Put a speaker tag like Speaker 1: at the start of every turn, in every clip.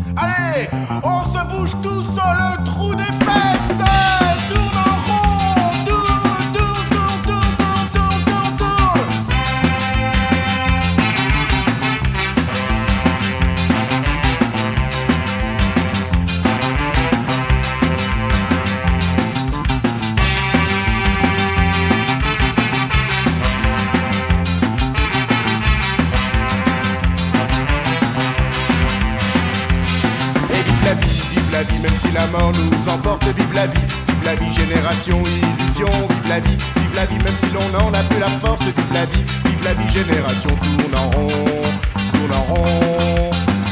Speaker 1: Allez, on se bouge tous sur le trou des fesses. Tourne en rond, tourne, tourne, tourne, tourne, tourne, tourne, tourne. Vive la vie, même si la mort nous emporte. Vive la vie, génération, illusion. Vive la vie, même si l'on n'en a plus la force. Vive la vie, génération, tourne en rond, tourne en rond.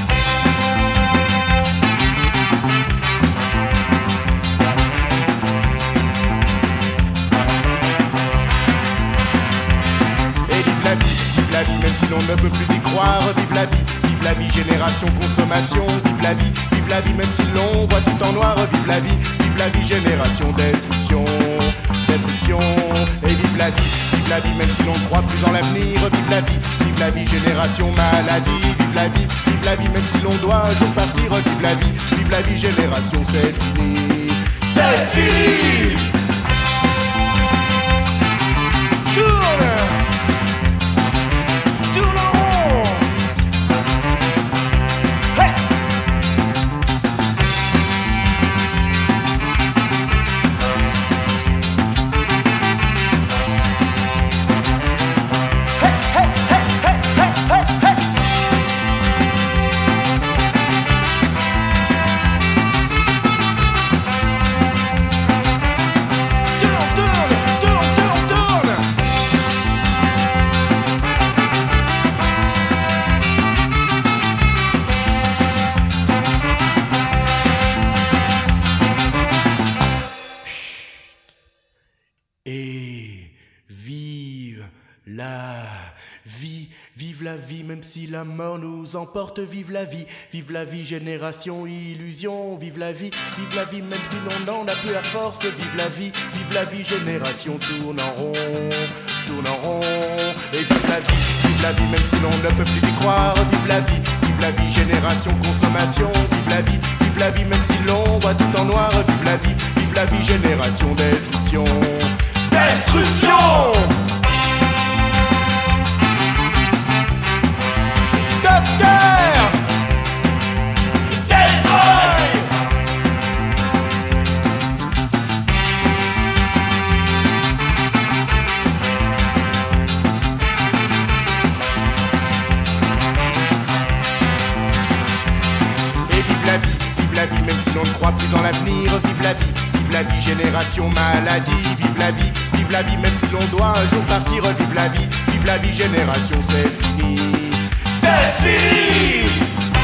Speaker 1: Et vive la vie, même si l'on ne peut plus y croire. Vive la vie, génération, consommation. Vive la vie, même si l'on voit tout en noir. Vive la vie, génération, destruction, destruction. Et vive la vie, même si l'on ne croit plus en l'avenir. Vive la vie, génération, maladie. Vive la vie, même si l'on doit un jour partir. Vive la vie, génération, c'est fini, c'est fini. Tourne, tourne en rond. Hey. Et vive la vie, même si la mort nous emporte. Vive la vie, génération, illusion. Vive la vie, même si l'on n'en a plus la force. Vive la vie, génération, tourne en rond, tourne en rond. Et vive la vie, même si l'on ne peut plus y croire. Vive la vie, génération, consommation. Vive la vie, même si l'on voit tout en noir. Vive la vie, génération, destruction, destruction. Docteur, destroy. Et vive la vie, même si l'on ne croit plus en l'avenir. Vive la vie, génération, maladie. Vive la vie, même si l'on doit un jour partir. Vive la vie, génération, c'est fini, c'est fini.